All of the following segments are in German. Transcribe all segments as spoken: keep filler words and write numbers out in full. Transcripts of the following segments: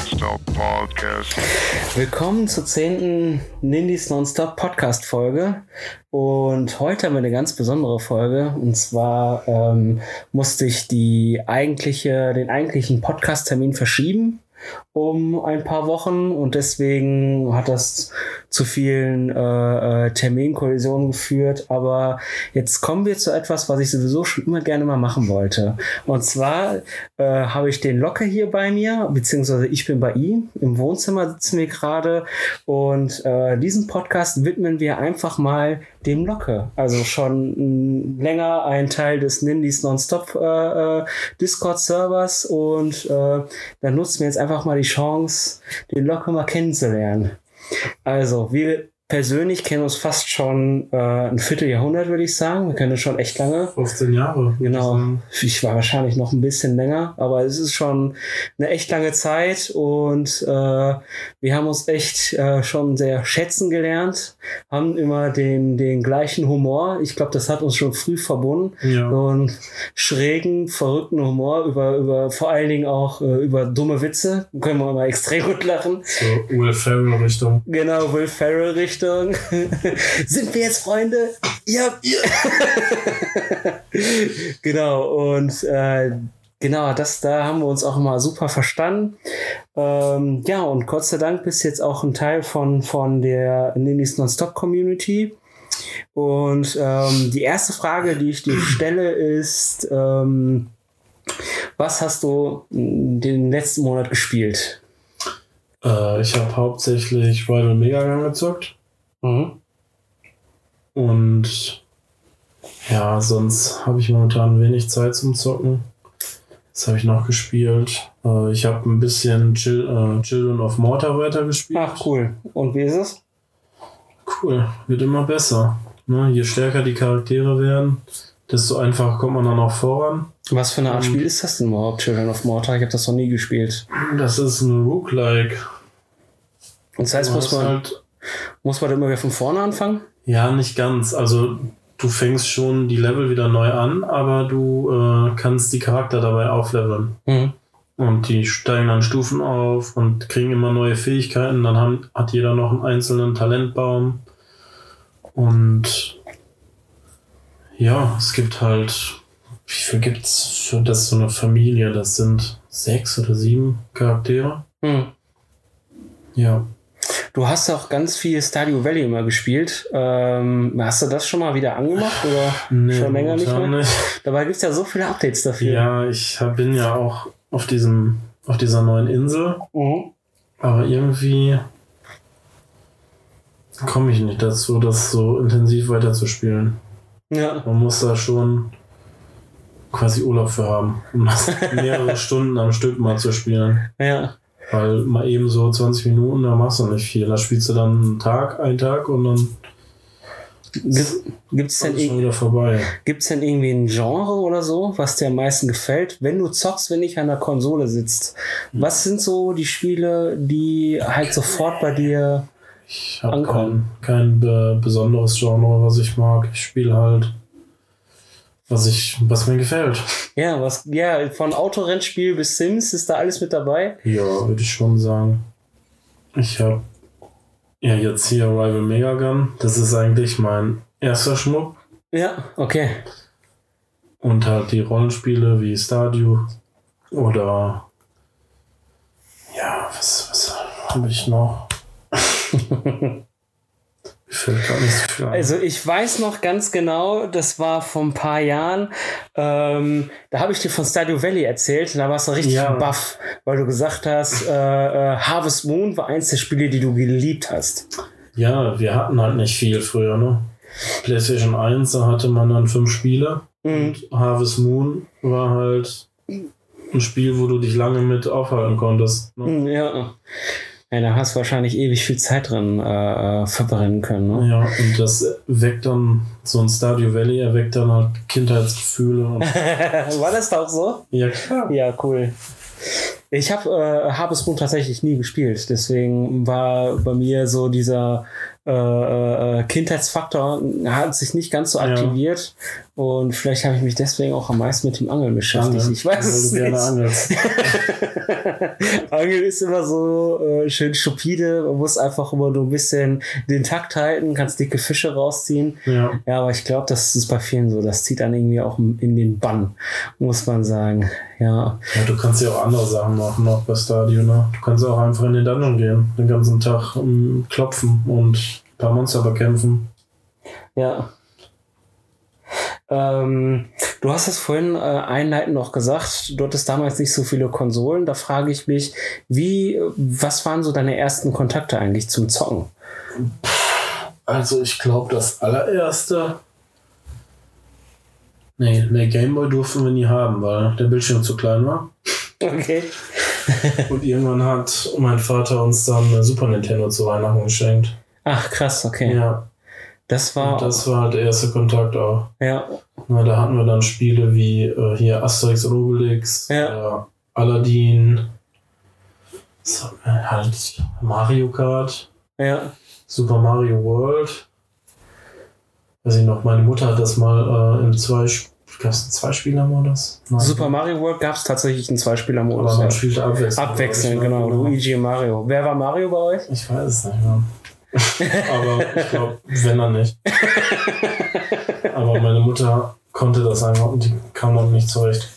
Nonstop Podcast. Willkommen zur zehnten Nindies Nonstop Podcast Folge. Und heute haben wir eine ganz besondere Folge. Und zwar ähm, musste ich die eigentliche, den eigentlichen Podcast-Termin verschieben um ein paar Wochen. Und deswegen hat das zu vielen äh, äh, Terminkollisionen geführt. Aber jetzt kommen wir zu etwas, was ich sowieso schon immer gerne mal machen wollte. Und zwar äh, habe ich den Locke hier bei mir, beziehungsweise ich bin bei ihm. Im Wohnzimmer sitzen wir gerade. Und äh, diesen Podcast widmen wir einfach mal dem Locke. Also schon mh, länger ein Teil des Nindies Nonstop äh, äh, Discord-Servers. Und äh, dann nutzen wir jetzt einfach mal die Chance, den Locke mal kennenzulernen. Also, wir persönlich kennen uns fast schon äh, ein Vierteljahrhundert, würde ich sagen. Wir kennen uns schon echt lange. fünfzehn Jahre. Genau. Ich war wahrscheinlich noch ein bisschen länger, aber es ist schon eine echt lange Zeit und äh, wir haben uns echt äh, schon sehr schätzen gelernt, haben immer den, den gleichen Humor. Ich glaube, das hat uns schon früh verbunden. Ja. So einen schrägen, verrückten Humor über, über vor allen Dingen auch äh, über dumme Witze. Können wir mal extrem gut lachen. So Will Ferrell-Richtung. Genau, Will Ferrell-Richtung. Sind wir jetzt Freunde? Ja. ja. Genau, und äh, genau, das, da haben wir uns auch mal super verstanden. Ähm, ja, und Gott sei Dank bist du jetzt auch ein Teil von, von der Nindies Nonstop Community. Und ähm, die erste Frage, die ich dir stelle, ist, ähm, was hast du den letzten Monat gespielt? Äh, ich habe hauptsächlich Rival Megagun gezockt. Mhm. Und ja, sonst habe ich momentan wenig Zeit zum Zocken. Das habe ich noch gespielt. Äh, ich habe ein bisschen Chil- äh, Children of Morta weitergespielt. Ach, cool. Und wie ist es? Cool, wird immer besser. Ne? Je stärker die Charaktere werden, desto einfacher kommt man dann auch voran. Was für eine Art Und Spiel ist das denn überhaupt, Children of Morta? Ich habe das noch nie gespielt. Das ist ein Roguelike. Und das heißt, muss man, halt, muss man immer wieder von vorne anfangen? Ja, nicht ganz. Also du fängst schon die Level wieder neu an, aber du äh, kannst die Charakter dabei aufleveln. Mhm. Und die steigen dann Stufen auf und kriegen immer neue Fähigkeiten. Dann haben, hat jeder noch einen einzelnen Talentbaum. Und ja, es gibt halt, wie viel gibt's für das so eine Familie? Das sind sechs oder sieben Charaktere. Mhm. Ja. Du hast auch ganz viel Stardew Valley immer gespielt. Ähm, hast du das schon mal wieder angemacht oder Nee, schon länger nicht mehr? nicht. Dabei gibt es ja so viele Updates dafür. Ja, ich hab, bin ja auch auf diesem, auf dieser neuen Insel. Mhm. Aber irgendwie komme ich nicht dazu, das so intensiv weiterzuspielen. Ja. Man muss da schon quasi Urlaub für haben, um das mehrere Stunden am Stück mal zu spielen. Ja. Weil mal eben so zwanzig Minuten, da machst du nicht viel. Da spielst du dann einen Tag, einen Tag und dann Gibt es denn, schon wieder vorbei. Gibt's denn irgendwie ein Genre oder so, was dir am meisten gefällt, wenn du zockst, wenn ich an der Konsole sitzt? Was sind so die Spiele, die halt sofort bei dir Ich habe ankommen? kein, kein be- besonderes Genre, was ich mag. Ich spiele halt, was ich, was mir gefällt. Ja, was, ja, von Autorennspiel bis Sims ist da alles mit dabei? Ja, würde ich schon sagen. Ich habe ja jetzt hier Rival Megagun. Das ist eigentlich mein erster Schmuck. Ja, okay. Und halt die Rollenspiele wie Stardew oder ja, was, was habe ich noch? Mir fällt gar nicht so viel ein. Also ich weiß noch ganz genau, das war vor ein paar Jahren, ähm, da habe ich dir von Stardew Valley erzählt und da warst du richtig Ja. baff, weil du gesagt hast, äh, äh, Harvest Moon war eins der Spiele, die du geliebt hast. Ja, wir hatten halt nicht viel früher, ne? PlayStation eins, da hatte man dann fünf Spiele. Mhm. Und Harvest Moon war halt ein Spiel, wo du dich lange mit aufhalten konntest. Ne? Ja. Ja, da hast du wahrscheinlich ewig viel Zeit drin äh, verbrennen können. Ne? Ja, und das weckt dann, so ein Stardew Valley erweckt dann halt Kindheitsgefühle. Und War das da auch so? ja, klar. Ja, cool. Ich habe äh, Harvest Moon tatsächlich nie gespielt, deswegen war bei mir so dieser äh, Kindheitsfaktor hat sich nicht ganz so aktiviert. Ja. Und vielleicht habe ich mich deswegen auch am meisten mit dem Angeln beschäftigt. Angeln. Ich weiß es nicht. Angeln ist immer so äh, schön stupide. Man muss einfach immer nur ein bisschen den Takt halten, kannst dicke Fische rausziehen. Ja, ja, aber ich glaube, das ist bei vielen so. Das zieht dann irgendwie auch in den Bann, muss man sagen. Ja. Ja, du kannst ja auch andere Sachen machen noch bei Stadio, ne? Du kannst auch einfach in den Dungeon gehen, den ganzen Tag um, klopfen und ein paar Monster bekämpfen. Ja. Ähm, du hast es vorhin äh, einleitend noch gesagt, du hattest damals nicht so viele Konsolen. Da frage ich mich, wie, was waren so deine ersten Kontakte eigentlich zum Zocken? Also ich glaube, das allererste... Nee, nee, Gameboy durften wir nie haben, weil der Bildschirm zu klein war. Okay. Und irgendwann hat mein Vater uns dann eine Super Nintendo zu Weihnachten geschenkt. Ach, krass, okay. Ja. Das war... Und das war halt der erste Kontakt auch. Ja. Na, da hatten wir dann Spiele wie äh, hier Asterix und Obelix, ja. äh, Aladdin, so, äh, halt Mario Kart, ja. Super Mario World. Weiß ich noch, meine Mutter hat das mal äh, im zwei gab es einen Zweispieler-Modus? Nein. Super Mario World gab es tatsächlich einen Zweispieler-Modus. Aber man spielte abwechselnd. Abwechselnd, genau. genau. Luigi und Mario. Wer war Mario bei euch? Ich weiß es nicht mehr. Aber ich glaube, wenn dann nicht. Aber meine Mutter konnte das einfach und die kam noch nicht zurecht.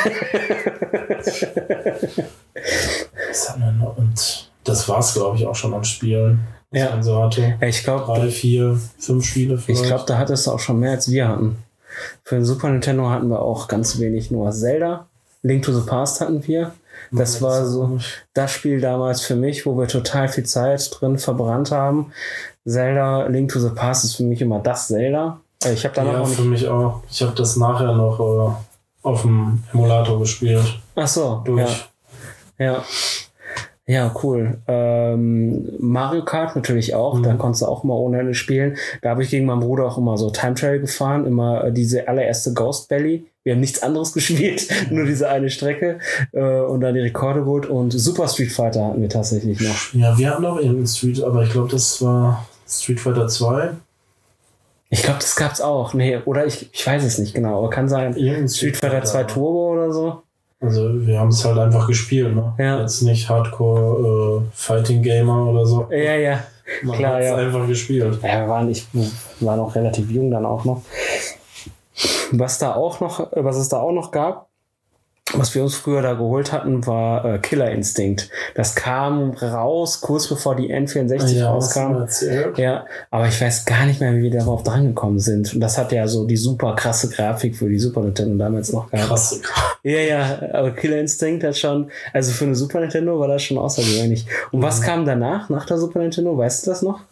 Was haben wir noch? Und das war's, glaube ich, auch schon an Spielen. Ja. Man so hatte. Ja, ich glaube, drei, vier, fünf Spiele vielleicht. Ich glaube, da hattest du auch schon mehr als wir hatten. Für den Super Nintendo hatten wir auch ganz wenig, nur Zelda. Link to the Past hatten wir. Das ja, war das so das Spiel damals für mich, wo wir total viel Zeit drin verbrannt haben. Zelda, Link to the Past ist für mich immer das Zelda. Ich habe da ja, noch für mich auch. Ich habe das nachher noch äh, auf dem Emulator gespielt. Ach so, durch. Ja. ja. Ja, cool. Ähm, Mario Kart natürlich auch. Mhm. Da konntest du auch mal ohne Ende spielen. Da habe ich gegen meinen Bruder auch immer so Time Trail gefahren. Immer äh, diese allererste Ghost Valley. Wir haben nichts anderes gespielt, mhm. nur diese eine Strecke. Äh, und dann die Rekorde geholt. Und Super Street Fighter hatten wir tatsächlich noch. Ja, wir hatten auch irgendeinen Street, aber ich glaube, das war Street Fighter zwei. Ich glaube, das gab's auch. Nee, oder ich, ich weiß es nicht genau. Aber kann sein, Street, Street Fighter zwei Turbo oder so. Also wir haben es halt einfach gespielt, ne? Ja. Jetzt nicht Hardcore äh, Fighting Gamer oder so. Ja, ja. Man Klar, hat es ja. einfach gespielt. Ja, wir waren, ich war noch relativ jung dann auch noch. Was da auch noch, was es da auch noch gab, was wir uns früher da geholt hatten, war äh, Killer Instinct. Das kam raus, kurz bevor die N vierundsechzig ja, rauskam. Ja, aber ich weiß gar nicht mehr, wie wir darauf drangekommen sind. Und das hat ja so die super krasse Grafik für die Super Nintendo damals noch gehabt. Krasse Grafik. Ja, ja, aber Killer Instinct hat schon, also für eine Super Nintendo war das schon außergewöhnlich. Und mhm. was kam danach, nach der Super Nintendo? Weißt du das noch?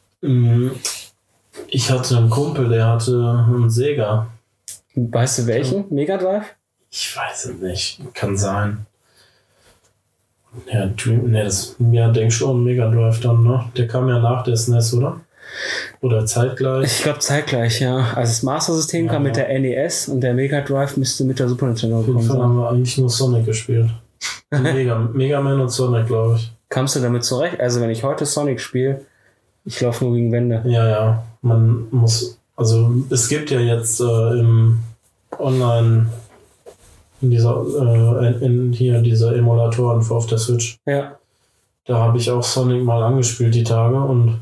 Ich hatte einen Kumpel, der hatte einen Sega. Weißt du welchen? Ja. Mega Drive? Ich weiß es nicht. Kann sein. Ja, ne, das ja, denk schon Mega Drive dann, ne? Der kam ja nach der S N E S, oder? Oder zeitgleich? Ich glaube zeitgleich, ja. Also das Master System ja, kam mit der N E S und der Mega Drive müsste mit der Super Nintendo kommen. Auf jeden Fall haben wir eigentlich nur Sonic gespielt. Mega, Mega Man und Sonic, glaube ich. Kamst du damit zurecht? Also wenn ich heute Sonic spiele, ich laufe nur gegen Wände. Ja, ja. Man muss, also es gibt ja jetzt äh, im Online in dieser äh, in, in hier diese Emulatoren für auf der Switch. Ja. Da habe ich auch Sonic mal angespielt die Tage und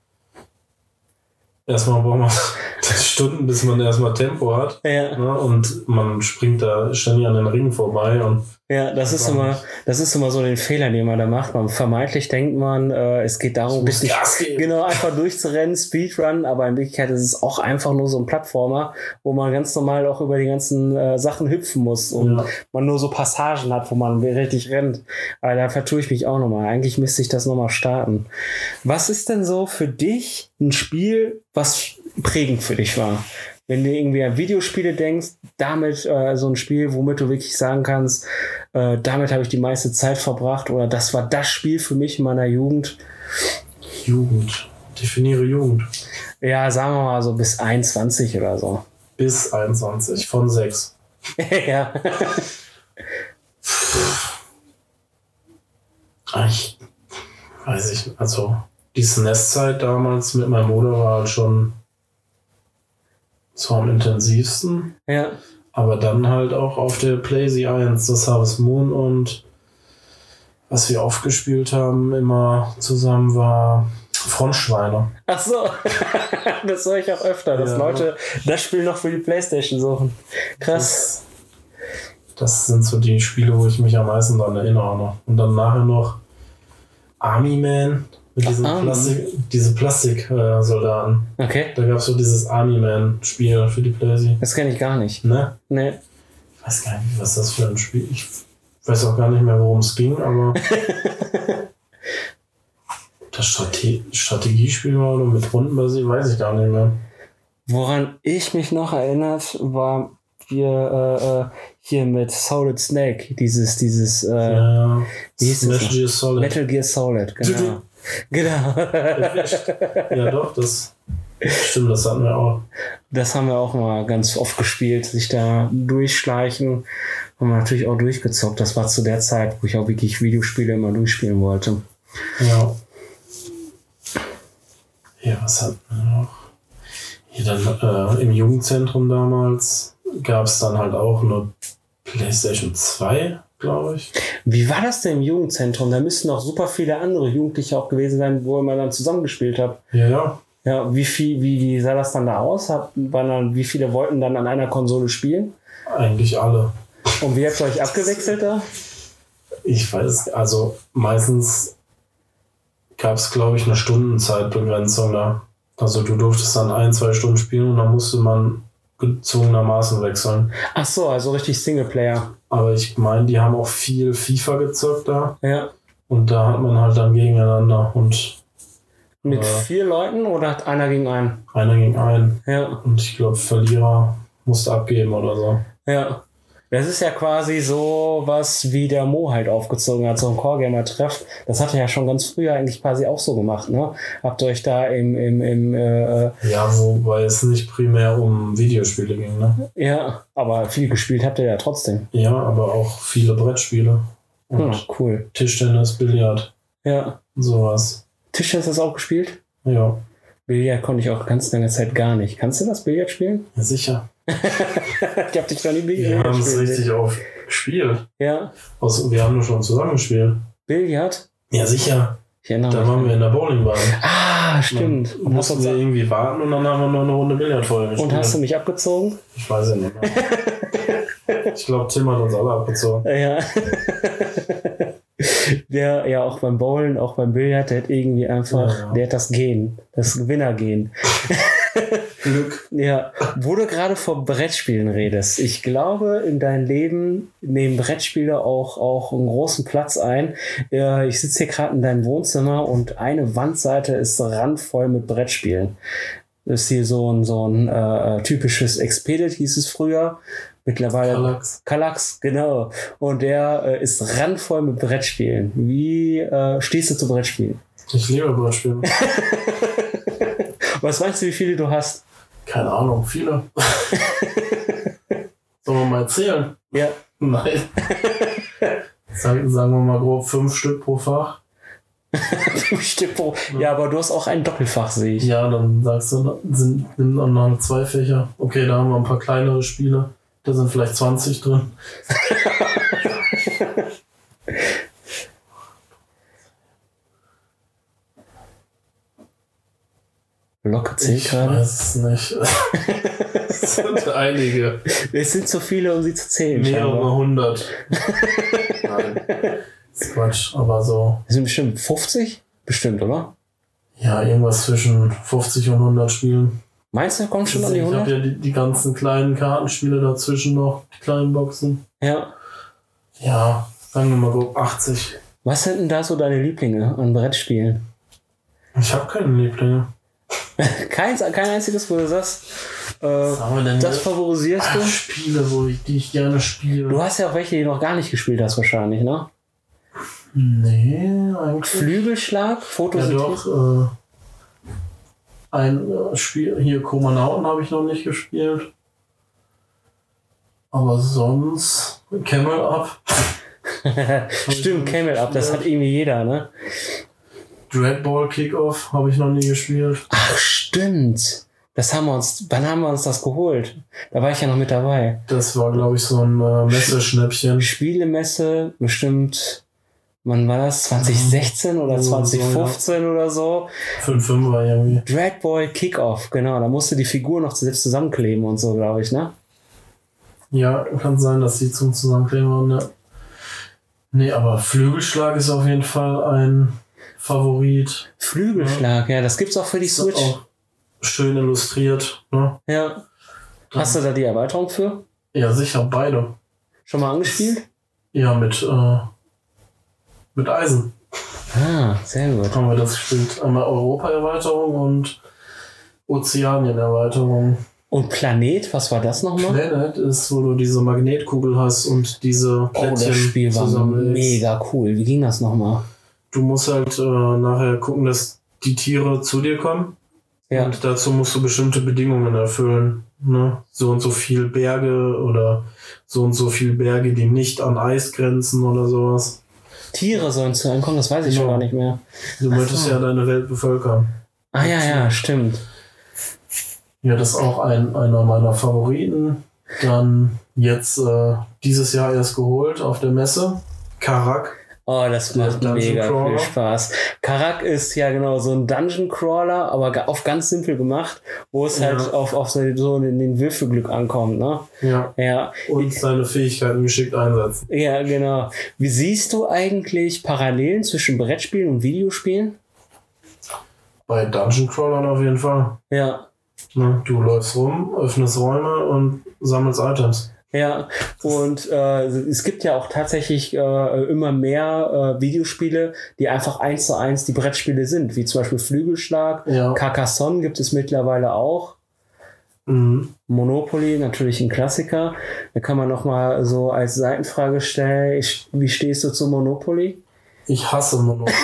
erstmal braucht man Stunden, bis man erstmal Tempo hat. Ja. Ne? Und man springt da ständig an den Ringen vorbei. Und ja, das ist immer, das ist immer so den Fehler, den man da macht. Man vermeintlich denkt man, äh, es geht darum, richtig, genau, einfach durchzurennen, Speedrun, aber in Wirklichkeit ist es auch einfach nur so ein Plattformer, wo man ganz normal auch über die ganzen äh, Sachen hüpfen muss und ja. man nur so Passagen hat, wo man richtig rennt. Aber da vertue ich mich auch nochmal. Eigentlich müsste ich das nochmal starten. Was ist denn so für dich ein Spiel, was prägend für dich war? Wenn du irgendwie an Videospiele denkst, damit äh, so ein Spiel, womit du wirklich sagen kannst, äh, damit habe ich die meiste Zeit verbracht oder das war das Spiel für mich in meiner Jugend. Jugend. Definiere Jugend. Ja, sagen wir mal so bis einundzwanzig oder so. Bis einundzwanzig, von sechs. Ja. Ich weiß ich, also die S N E S-Zeit damals mit meinem Bruder war halt schon so am intensivsten. Ja. Aber dann halt auch auf der PlayStation eins, das Harvest Moon, und was wir oft gespielt haben, immer zusammen, war Frontschweine. Ach so, das höre ich auch öfter, dass ja, Leute das Spiel noch für die PlayStation suchen. Krass. Das, das sind so die Spiele, wo ich mich am meisten daran erinnere noch. Und dann nachher noch Army Man mit diesen Ach, Plastik, diese Plastiksoldaten. Äh, okay. Da gab es so dieses Army Man Spiel für die PlayStation. Das kenne ich gar nicht. Ne? Ne. Ich weiß gar nicht, was das für ein Spiel ist. Ich weiß auch gar nicht mehr, worum es ging, aber das Strate- Strategiespiel war oder mit Runden basiert, weiß ich gar nicht mehr. Woran ich mich noch erinnert, war wir äh, äh, hier mit Solid Snake, dieses, dieses, äh, ja, wie hieß Metal Gear Solid. Metal Gear Solid, genau. Genau. Ja, doch, das stimmt, das hatten wir auch. Das haben wir auch mal ganz oft gespielt, sich da durchschleichen. Haben wir natürlich auch durchgezockt. Das war zu der Zeit, wo ich auch wirklich Videospiele immer durchspielen wollte. Ja. Ja, was hatten wir noch? Hier dann äh, im Jugendzentrum damals gab es dann halt auch nur PlayStation zwei, glaube ich. Wie war das denn im Jugendzentrum? Da müssten auch super viele andere Jugendliche auch gewesen sein, wo man dann zusammengespielt hat. Ja, ja. Ja, wie viel, wie, wie sah das dann da aus? Hat, waren dann, wie viele wollten dann an einer Konsole spielen? Eigentlich alle. Und wie habt ihr euch abgewechselt da? Ich weiß, also meistens gab es, glaube ich, eine Stundenzeitbegrenzung da. Also du durftest dann ein, zwei Stunden spielen und dann musste man gezwungenermaßen wechseln. Ach so, also richtig Singleplayer. Aber ich meine, die haben auch viel FIFA gezockt da. Ja. Und da hat man halt dann gegeneinander und mit äh, vier Leuten oder hat einer gegen einen? Einer gegen einen. Ja. Und ich glaube, Verlierer musste abgeben oder so. Ja. Das ist ja quasi so was, wie der Mo halt aufgezogen hat, so ein Core-Gamer-Treff. Das hat er ja schon ganz früher eigentlich quasi auch so gemacht, ne? Habt ihr euch da im... im, im äh, ja, wobei es nicht primär um Videospiele ging, ne? Ja, aber viel gespielt habt ihr ja trotzdem. Ja, aber auch viele Brettspiele. Und ja, cool. Tischtennis, Billard. Ja. Und sowas. Tischtennis hast du auch gespielt? Ja. Billard konnte ich auch ganz lange Zeit gar nicht. Kannst du das Billard spielen? Ja, sicher. Ich hab dich noch nie Billard Wir haben es richtig oft gespielt. Ja. Also, wir haben nur schon zusammen gespielt. Billard? Ja, sicher. Ich erinnere da mich. waren wir in der Bowlingbahn. Ah, stimmt. Und mussten wir irgendwie warten und dann haben wir noch eine Runde Billard vorher gespielt. Und hast du mich abgezogen? Ich weiß ja nicht mehr. Ich glaube, Tim hat uns alle abgezogen. Ja. Der ja auch beim Bowlen, auch beim Billard, der hat irgendwie einfach, ja, ja. der hat das Gen, das Gewinnergen. Glück. Ja, wo du gerade von Brettspielen redest. Ich glaube, in deinem Leben nehmen Brettspiele auch, auch einen großen Platz ein. Ich sitze hier gerade in deinem Wohnzimmer und eine Wandseite ist randvoll mit Brettspielen. Das ist hier so ein, so ein äh, typisches Expedit, hieß es früher. Mittlerweile Kallax. Kallax, genau. Und der äh, ist randvoll mit Brettspielen. Wie äh, stehst du zu Brettspielen? Ich liebe Brettspiele. Was meinst du, wie viele du hast? Keine Ahnung, viele. Sollen wir mal erzählen? Ja. Nein. Sagen, sagen wir mal grob fünf Stück pro Fach. Fünf Stück pro. Ja, aber du hast auch ein Doppelfach, sehe ich. Ja, dann sagst du, sind, nimm dann noch zwei Fächer. Okay, da haben wir ein paar kleinere Spiele. Da sind vielleicht zwanzig drin. Locke zählt gerade? Ich weiß es nicht. Es sind einige. Es sind zu viele, um sie zu zählen. Mehrere scheinbar. hundert. Nein. Das ist Quatsch, aber so. Das sind bestimmt fünfzig? Bestimmt, oder? Ja, irgendwas zwischen fünfzig und hundert Spielen. Meinst du, kommt schon an die hundert? Ich habe ja die, die ganzen kleinen Kartenspiele dazwischen noch, die kleinen Boxen. Ja. Ja, sagen wir mal grob achtzig. Was sind denn da so deine Lieblinge an Brettspielen? Ich habe keine Lieblinge. Keins, kein einziges, wo du sagst, äh, Was haben wir denn das hier? favorisierst du? Ach, Spiele, wo ich, die ich gerne spiele. Du hast ja auch welche, die du noch gar nicht gespielt hast wahrscheinlich, ne? Nee, eigentlich. Flügelschlag, Ja, Photosynthese? doch. Äh, ein äh, Spiel, hier Komanauten habe ich noch nicht gespielt. Aber sonst Camel Up. Stimmt, Camel Up, das hat irgendwie jeder, ne? Dreadball Kickoff habe ich noch nie gespielt. Ach, stimmt. Das haben wir uns, wann haben wir uns das geholt? Da war ich ja noch mit dabei. Das war, glaube ich, so ein äh, Messeschnäppchen. Spielemesse, bestimmt, wann war das? zwanzig sechzehn oder zwanzig fünfzehn oder so? fünf fünf war irgendwie. Dreadball Kickoff, genau. Da musste die Figur noch selbst zusammenkleben und so, glaube ich, ne? Ja, kann sein, dass die zum Zusammenkleben waren, ja. Nee, aber Flügelschlag ist auf jeden Fall ein Favorit. Flügelschlag, ja, ja, das gibt's auch für die ist Switch. Auch schön illustriert, ne? Ja. Hast du da die Erweiterung für? Ja, sicher, beide. Schon mal angespielt? Ja, mit, äh, mit Eisen. Ah, sehr gut. Haben wir das gespielt. Einmal Europa-Erweiterung und Ozeanien-Erweiterung. Und Planet, was war das nochmal? Planet ist, wo du diese Magnetkugel hast und diese Plättchen. Oh, das Spiel war mega cool. Wie ging das nochmal? Du musst halt äh, nachher gucken, dass die Tiere zu dir kommen. Ja. Und dazu musst du bestimmte Bedingungen erfüllen. Ne? So und so viel Berge oder so und so viel Berge, die nicht an Eis grenzen oder sowas. Tiere sollen zu einem kommen, das weiß ich genau. schon gar nicht mehr. Du Ach möchtest so. ja deine Welt bevölkern. Ah ja, ja, stimmt. Ja, das ist auch ein, einer meiner Favoriten. Dann jetzt äh, dieses Jahr erst geholt auf der Messe. Karak. Oh, das macht mega viel Spaß. Karak ist ja genau so ein Dungeon Crawler, aber auf ganz simpel gemacht, wo es ja. halt auf, auf so in den Würfelglück ankommt, ne? Ja. ja. Und seine Fähigkeiten geschickt einsetzen. Ja, genau. Wie siehst du eigentlich Parallelen zwischen Brettspielen und Videospielen? Bei Dungeon Crawlern auf jeden Fall. Ja. Du läufst rum, öffnest Räume und sammelst Items. Ja, und äh, es gibt ja auch tatsächlich äh, immer mehr äh, Videospiele, die einfach eins zu eins die Brettspiele sind, wie zum Beispiel Flügelschlag, ja. Carcassonne gibt es mittlerweile auch. Mhm. Monopoly, natürlich ein Klassiker. Da kann man nochmal so als Seitenfrage stellen, ich, wie stehst du zu Monopoly? Ich hasse Monopoly.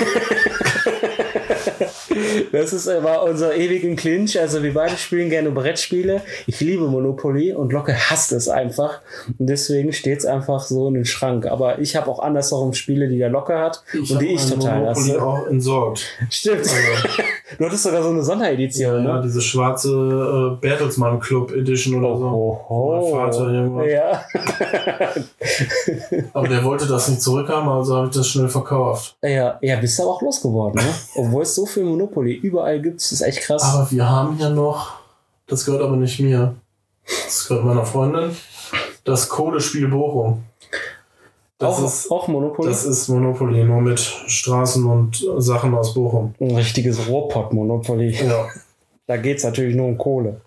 Das ist aber unser ewigen Clinch. Also wir beide spielen gerne Brettspiele. Ich liebe Monopoly und Locke hasst es einfach. Und deswegen steht es einfach so in den Schrank. Aber ich habe auch andersherum Spiele, die der Locke hat ich und die ich total hasse. Ich habe auch entsorgt. Stimmt. Also. Du hattest sogar so eine Sonderedition, ja, ne? Ja, diese schwarze äh, Bertelsmann Club Edition oder oh, so. Oh, oh. Mein Vater irgendwas. Ja. Aber der wollte das nicht zurückhaben, also habe ich das schnell verkauft. Ja, ja, bist du aber auch losgeworden, ne? Obwohl es so viel Monopoly überall gibt, ist echt krass. Aber wir haben ja noch, das gehört aber nicht mir, das gehört meiner Freundin, das Kohlespiel Bochum. Das auch, ist, auch Monopoly? Das ist Monopoly, nur mit Straßen und Sachen aus Bochum. Ein richtiges Rohrpott-Monopoly. Ja. Da geht es natürlich nur um Kohle.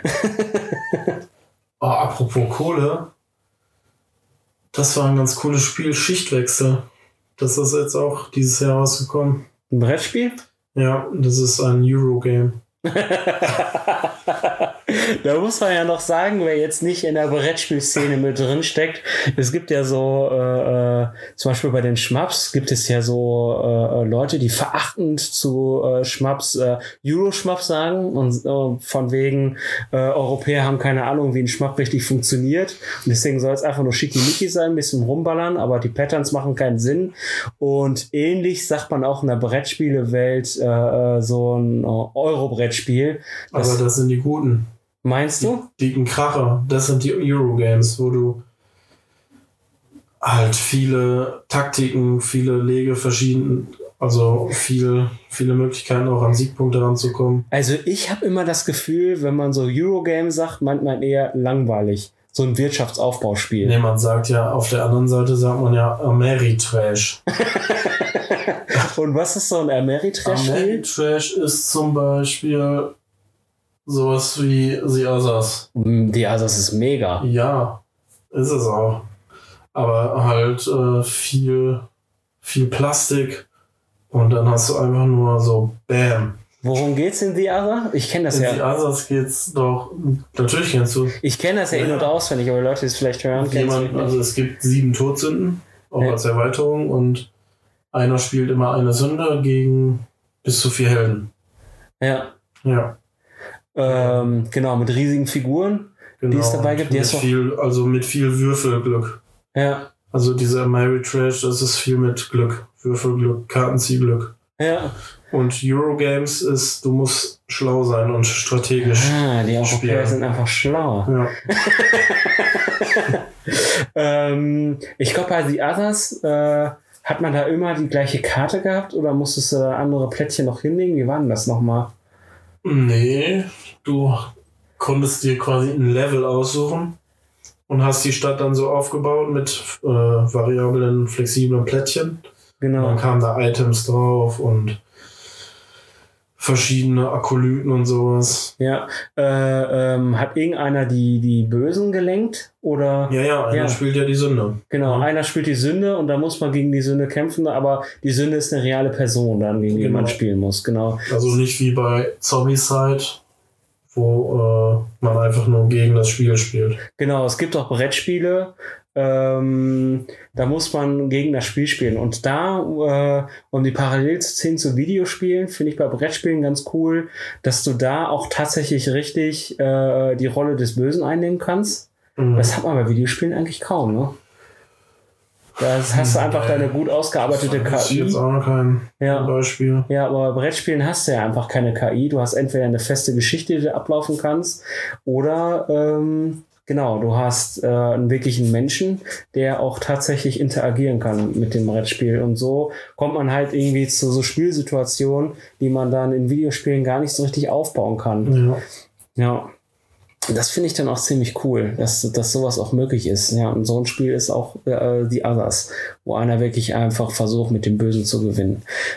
Oh, apropos Kohle, das war ein ganz cooles Spiel, Schichtwechsel. Das ist jetzt auch dieses Jahr rausgekommen. Ein Brettspiel? Ja, das ist ein Eurogame. Da muss man ja noch sagen, wer jetzt nicht in der Brettspielszene mit drin steckt, es gibt ja so, äh, äh, zum Beispiel bei den Schmaps gibt es ja so äh, Leute, die verachtend zu äh, Schmaps äh, Euro-Schmaps sagen und äh, von wegen äh, Europäer haben keine Ahnung, wie ein Schmapp richtig funktioniert und deswegen soll es einfach nur schickimicki sein, ein bisschen rumballern, aber die Patterns machen keinen Sinn und ähnlich sagt man auch in der Brettspielewelt äh, so ein Euro-Brettspiel. Aber das sind die guten. Meinst du? Die dicken Kracher. Das sind die Eurogames, wo du halt viele Taktiken, viele Lege verschieden, also viel, viele Möglichkeiten auch an Siegpunkte ranzukommen. Also ich habe immer das Gefühl, wenn man so Eurogame sagt, meint man eher langweilig. So ein Wirtschaftsaufbauspiel. Nee, man sagt ja, auf der anderen Seite sagt man ja Ameritrash. Und was ist so ein Ameritrash-Spiel? Ameritrash ist zum Beispiel sowas wie The Others. The Others ist mega. Ja, ist es auch. Aber halt äh, viel, viel Plastik und dann hast du einfach nur so Bam. Worum geht's in The Other? Ich kenne das in ja. In The Others geht's doch, natürlich kennst du. Ich kenne das ja, ja in- und auswendig, aber Leute, die es vielleicht hören, kennen Also es gibt sieben Todsünden, auch ja. als Erweiterung und einer spielt immer eine Sünde gegen bis zu vier Helden. Ja. Ja. Ähm, genau, mit riesigen Figuren, genau, die es dabei gibt. Die mit viel, also mit viel Würfelglück. Ja. Also diese Ameritrash, das ist viel mit Glück. Würfelglück, Kartenziehglück. Ja. Und Eurogames ist, du musst schlau sein und strategisch Ah, die Europäer spielen. sind einfach schlauer. Ja. ähm, ich glaube, bei The Others äh, hat man da immer die gleiche Karte gehabt oder musstest du da andere Plättchen noch hinlegen? Wie war denn das nochmal? Nee, du konntest dir quasi ein Level aussuchen und hast die Stadt dann so aufgebaut mit äh, variablen, flexiblen Plättchen. Genau. Und dann kamen da Items drauf und verschiedene Akolyten und sowas. Ja, äh, ähm, hat irgendeiner die, die Bösen gelenkt? Oder? Ja, ja, einer Ja. spielt ja die Sünde. Genau, Ja. einer spielt die Sünde und da muss man gegen die Sünde kämpfen, aber die Sünde ist eine reale Person, dann gegen die Genau. man spielen muss, genau. Also nicht wie bei Zombicide, wo äh, man einfach nur gegen das Spiel spielt. Genau, es gibt auch Brettspiele, ähm, da muss man gegen das Spiel spielen. Und da, äh, um die Parallel zu ziehen zu Videospielen, finde ich bei Brettspielen ganz cool, dass du da auch tatsächlich richtig äh, die Rolle des Bösen einnehmen kannst. Mhm. Das hat man bei Videospielen eigentlich kaum, ne? Da hast du einfach deine gut ausgearbeitete Das ist K I. jetzt auch noch kein Ja. Beispiel. Ja, aber bei Brettspielen hast du ja einfach keine K I. Du hast entweder eine feste Geschichte, die du ablaufen kannst, oder ähm, genau, du hast äh, einen wirklichen Menschen, der auch tatsächlich interagieren kann mit dem Brettspiel. Und so kommt man halt irgendwie zu so Spielsituationen, die man dann in Videospielen gar nicht so richtig aufbauen kann. Ja. Ja. Das finde ich dann auch ziemlich cool, dass, dass sowas auch möglich ist. Ja, und so ein Spiel ist auch äh, The Others, wo einer wirklich einfach versucht, mit dem Bösen zu gewinnen.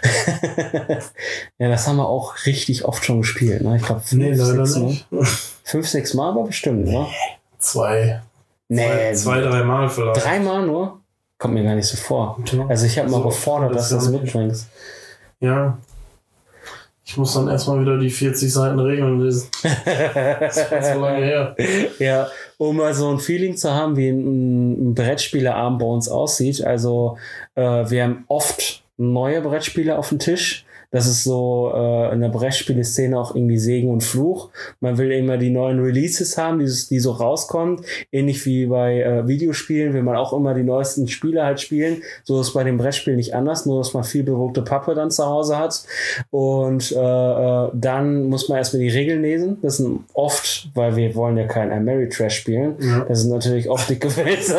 Ja, das haben wir auch richtig oft schon gespielt. Ne? Ich glaube, fünf, Nee, leider sechs Mal. nicht. Fünf, sechs Mal aber bestimmt, ne? Zwei. Nee, Zwei, zwei dreimal vielleicht. dreimal nur? Kommt mir gar nicht so vor. Ja. Also ich habe mal So, gefordert, dass das du das ist ja mitbringst. Ja. Ich muss dann erstmal wieder die vierzig Seiten Regeln lesen. Das ist schon so lange her. Ja, um mal so ein Feeling zu haben, wie ein, ein Brettspieleabend bei uns aussieht. Also äh, wir haben oft neue Brettspiele auf dem Tisch. Das ist so äh, in der Brettspiele-Szene auch irgendwie Segen und Fluch. Man will immer die neuen Releases haben, die, die so rauskommen. Ähnlich wie bei äh, Videospielen will man auch immer die neuesten Spiele halt spielen. So ist bei dem Brettspiel nicht anders, nur dass man viel bedruckte Pappe dann zu Hause hat. Und äh, äh, dann muss man erstmal die Regeln lesen. Das sind oft, weil wir wollen ja kein Ameritrash spielen. Ja. Das sind natürlich oft dicke Wälzer,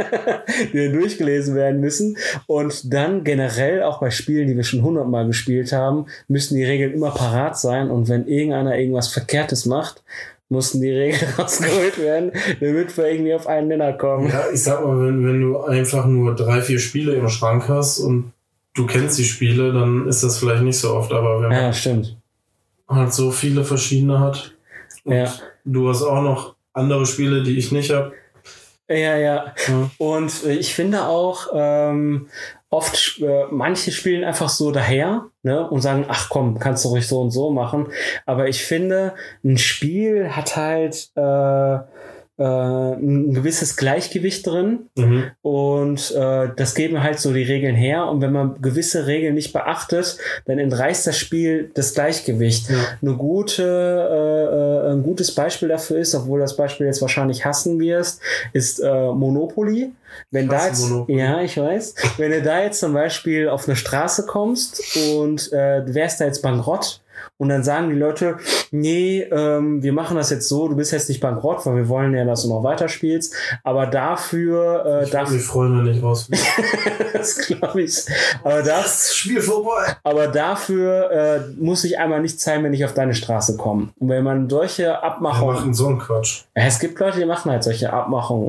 die durchgelesen werden müssen. Und dann generell auch bei Spielen, die wir schon hundertmal gespielt haben, müssen die Regeln immer parat sein. Und wenn irgendeiner irgendwas Verkehrtes macht, mussten die Regeln rausgeholt werden, damit wir irgendwie auf einen Nenner kommen. Ja, ich sag mal, wenn, wenn du einfach nur drei, vier Spiele im Schrank hast und du kennst die Spiele, dann ist das vielleicht nicht so oft. Aber wenn man Ja, stimmt. halt so viele verschiedene hat und Ja. du hast auch noch andere Spiele, die ich nicht habe. Ja, ja. Ja. Und äh, ich finde auch, ähm, oft, äh, manche spielen einfach so daher, ne, und sagen, ach komm, kannst du ruhig so und so machen. Aber ich finde, ein Spiel hat halt äh, äh, ein gewisses Gleichgewicht drin. Mhm. Und äh, das geben halt so die Regeln her. Und wenn man gewisse Regeln nicht beachtet, dann entreißt das Spiel das Gleichgewicht. Ja. Eine gute, äh, äh, ein gutes Beispiel dafür ist, obwohl das Beispiel jetzt wahrscheinlich hassen wirst, ist äh, Monopoly. Wenn da jetzt, Monopoly. ja, ich weiß, wenn du da jetzt zum Beispiel auf eine Straße kommst und äh, du wärst da jetzt bankrott, und dann sagen die Leute, nee, ähm, wir machen das jetzt so, du bist jetzt nicht bankrott, weil wir wollen ja, dass du noch weiterspielst, aber dafür, äh, Ich würde dafür mich freuen, wenn ich rausfliege. das glaube ich, aber, das, Spiel vorbei. aber dafür äh, muss ich einmal nicht zeigen, wenn ich auf deine Straße komme. Und wenn man solche Wir Abmachungen, machen so einen Quatsch. ja, es gibt Leute, die machen halt solche Abmachungen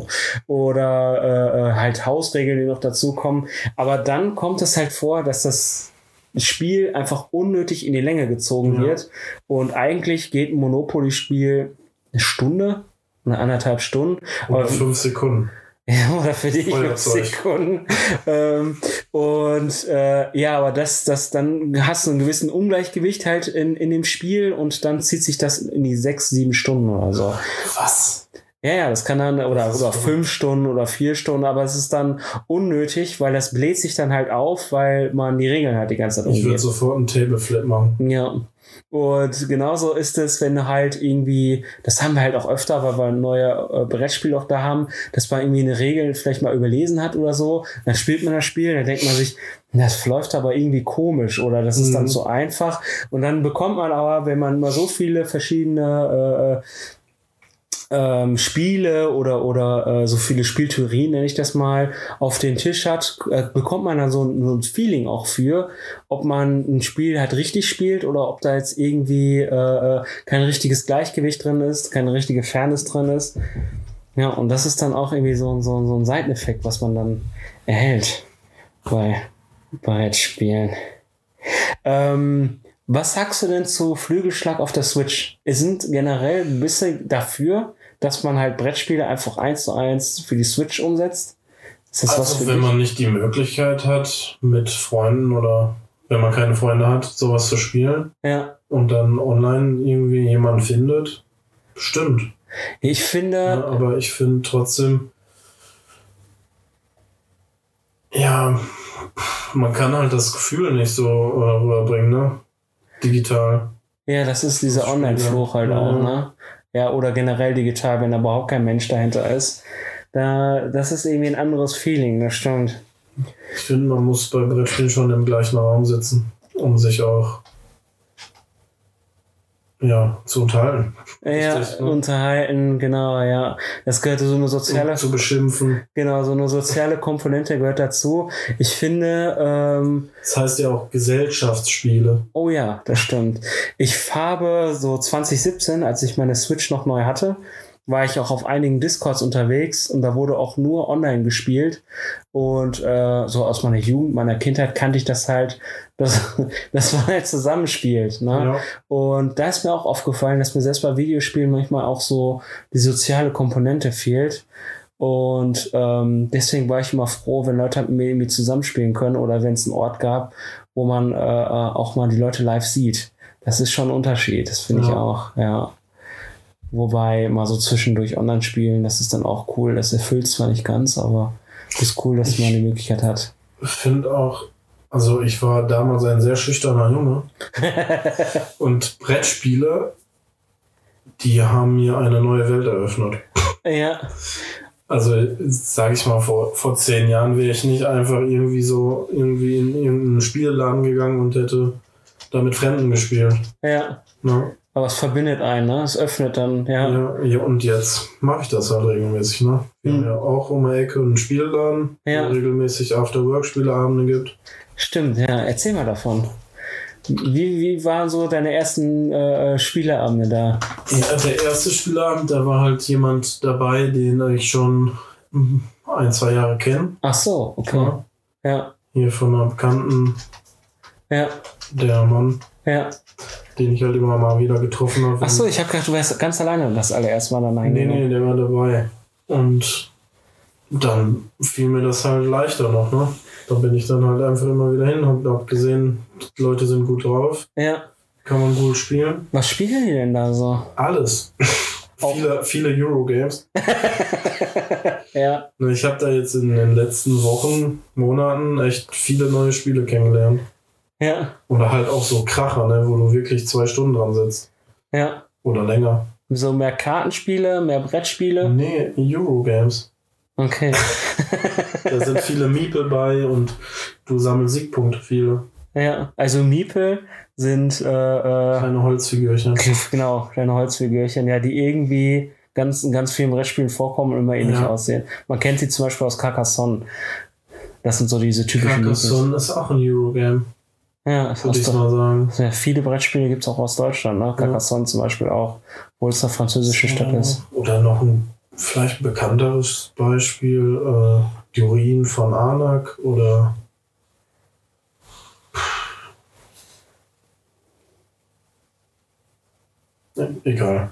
oder äh, äh, halt Hausregeln, die noch dazukommen, aber dann kommt es halt vor, dass das Spiel einfach unnötig in die Länge gezogen Ja. wird. Und eigentlich geht ein Monopoly-Spiel eine Stunde, eine anderthalb Stunden. Oder Aber, fünf Sekunden. ja, oder für dich fünf Feuerzeug. Sekunden. ähm, und äh, ja, aber das, das, dann hast du einen gewissen Ungleichgewicht halt in, in dem Spiel und dann zieht sich das in die sechs, sieben Stunden oder so. Was? Ja, ja, das kann dann, oder, Das ist oder verrückt. fünf Stunden oder vier Stunden, aber es ist dann unnötig, weil das bläht sich dann halt auf, weil man die Regeln halt die ganze Zeit Ich würde umgeht. sofort einen Tableflip machen. Ja, Und genauso ist es, wenn halt irgendwie, das haben wir halt auch öfter, weil wir ein neues äh, Brettspiel auch da haben, dass man irgendwie eine Regel vielleicht mal überlesen hat oder so, dann spielt man das Spiel, dann denkt man sich, das läuft aber irgendwie komisch oder das ist mhm. dann so einfach. Und dann bekommt man aber, wenn man mal so viele verschiedene äh, ähm, Spiele oder oder äh, so viele Spieltheorien, nenne ich das mal, auf den Tisch hat, äh, bekommt man dann so ein, so ein Feeling auch für, ob man ein Spiel halt richtig spielt oder ob da jetzt irgendwie äh, kein richtiges Gleichgewicht drin ist, keine richtige Fairness drin ist. Ja, und das ist dann auch irgendwie so, so, so ein Seiteneffekt, was man dann erhält bei Brettspielen. Ähm, was sagst du denn zu Flügelschlag auf der Switch? Es sind generell ein bisschen dafür, dass man halt Brettspiele einfach eins zu eins für die Switch umsetzt. Ist das also was für wenn dich? man nicht die Möglichkeit hat, mit Freunden oder wenn man keine Freunde hat, sowas zu spielen Ja. und dann online irgendwie jemanden findet, bestimmt. Ich finde... Ja, aber ich finde trotzdem, ja, man kann halt das Gefühl nicht so äh, rüberbringen, ne? Digital. Ja, das ist dieser Online-Fluch halt ja. auch, ne? Ja, oder generell digital, wenn da überhaupt kein Mensch dahinter ist. Da, das ist irgendwie ein anderes Feeling, das stimmt. Ich finde, man muss bei Brettspielen schon im gleichen Raum sitzen, um sich auch ja, zu unterhalten. Ja, Richtig, ne? unterhalten, genau, ja. Das gehört so eine soziale... Und zu beschimpfen. Genau, so eine soziale Komponente gehört dazu. Ich finde... Ähm, das heißt ja auch Gesellschaftsspiele. Oh ja, das stimmt. Ich habe so zwanzig siebzehn, als ich meine Switch noch neu hatte, war ich auch auf einigen Discords unterwegs und da wurde auch nur online gespielt. Und äh, so aus meiner Jugend, meiner Kindheit kannte ich das halt, dass, dass man halt zusammenspielt. Ne? Ja. Und da ist mir auch aufgefallen, dass mir selbst bei Videospielen manchmal auch so die soziale Komponente fehlt. Und ähm, deswegen war ich immer froh, wenn Leute mit mir irgendwie zusammenspielen können oder wenn es einen Ort gab, wo man äh, auch mal die Leute live sieht. Das ist schon ein Unterschied, das finde ja. ich auch, ja. Wobei mal so zwischendurch online spielen, das ist dann auch cool. Das erfüllt zwar nicht ganz, aber es ist cool, dass ich man die Möglichkeit hat. Ich finde auch, also ich war damals ein sehr schüchterner Junge. Und Brettspiele, die haben mir eine neue Welt eröffnet. Ja. Also, sage ich mal, vor, vor zehn Jahren wäre ich nicht einfach irgendwie so irgendwie in irgendeinen Spielladen gegangen und hätte da mit Fremden gespielt. Ja. Ne? Aber es verbindet einen, ne? Es öffnet dann, ja. Ja, ja und jetzt mache ich das halt regelmäßig, ne? Wir hm. haben ja auch um die Ecke einen Spielladen, ja. wo regelmäßig After-Work-Spieleabende gibt. Stimmt, ja. Erzähl mal davon. Wie, wie waren so deine ersten äh, Spieleabende da? Ja, der erste Spieleabend, da war halt jemand dabei, den ich schon ein, zwei Jahre kenne. Ach so, okay. Ja. ja. Hier von einer Bekannten. Ja. Der Mann. Ja. Den ich halt immer mal wieder getroffen habe. Ach so, ich habe gedacht, du wärst ganz alleine das allererste Mal dann eingegangen. Nee, nee, der war dabei. Und dann fiel mir das halt leichter noch, ne? Da bin ich dann halt einfach immer wieder hin und hab gesehen, die Leute sind gut drauf. Ja. Kann man gut spielen. Was spielen die denn da so? Alles. viele, viele Eurogames. Ja. Ich habe da jetzt in den letzten Wochen, Monaten echt viele neue Spiele kennengelernt. Ja. Oder halt auch so Kracher, ne, wo du wirklich zwei Stunden dran sitzt. Ja. Oder länger. So mehr Kartenspiele, mehr Brettspiele? Nee, Eurogames. Okay. Da sind viele Miepel bei und du sammelst Siegpunkte, viele. Ja, also Miepel sind äh, äh, kleine Holzfigürchen. Genau, kleine Holzfigürchen, ja, die irgendwie ganz, in ganz vielen Brettspielen vorkommen und immer ähnlich ja. aussehen. Man kennt sie zum Beispiel aus Carcassonne. Das sind so diese typischen Carcassonne ist auch ein Eurogame. Ja, das würde ich mal sagen. Ja, viele Brettspiele gibt es auch aus Deutschland, ne? Carcassonne ja. zum Beispiel auch, obwohl es eine französische Stadt ja. ist. Oder noch ein vielleicht ein bekannteres Beispiel, äh, Durin von Anak oder egal.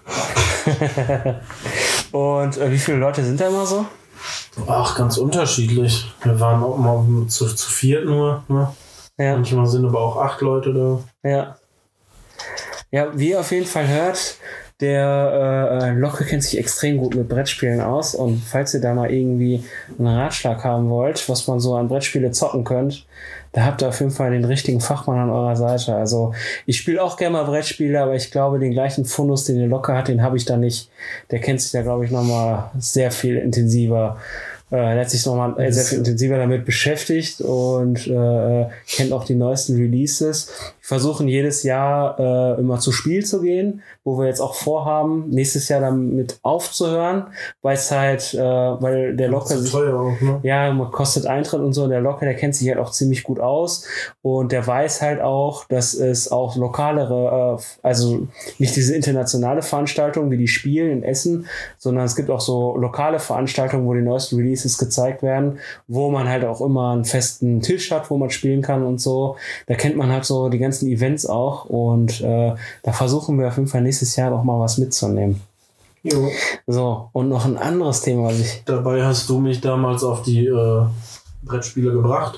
Und äh, wie viele Leute sind da immer so? Ach, ganz unterschiedlich. Wir waren auch mal zu, zu viert nur, ne? Ja. Manchmal sind aber auch acht Leute da. Ja. Ja, wie ihr auf jeden Fall hört, der äh, Locke kennt sich extrem gut mit Brettspielen aus und falls ihr da mal irgendwie einen Ratschlag haben wollt, was man so an Brettspiele zocken könnt, da habt ihr auf jeden Fall den richtigen Fachmann an eurer Seite. Also ich spiele auch gerne mal Brettspiele, aber ich glaube, den gleichen Fundus, den der Locker hat, den habe ich da nicht. Der kennt sich da, glaube ich, nochmal sehr viel intensiver. Äh, er hat sich nochmal äh, sehr viel intensiver damit beschäftigt und äh, kennt auch die neuesten Releases. Wir versuchen jedes Jahr äh, immer zu Spiel zu gehen, wo wir jetzt auch vorhaben, nächstes Jahr damit aufzuhören, weil es halt, äh, weil der Locker sich, teuer auch, ne? ja, man kostet Eintritt und so, und der Locker, der kennt sich halt auch ziemlich gut aus und der weiß halt auch, dass es auch lokalere, äh, also nicht diese internationale Veranstaltung wie die Spielen in Essen, sondern es gibt auch so lokale Veranstaltungen, wo die neuesten Releases gezeigt werden, wo man halt auch immer einen festen Tisch hat, wo man spielen kann und so. Da kennt man halt so die ganzen Events auch und äh, da versuchen wir auf jeden Fall nächstes Jahr noch mal was mitzunehmen. Jo. So, und noch ein anderes Thema, was ich... Dabei hast du mich damals auf die äh, Brettspiele gebracht.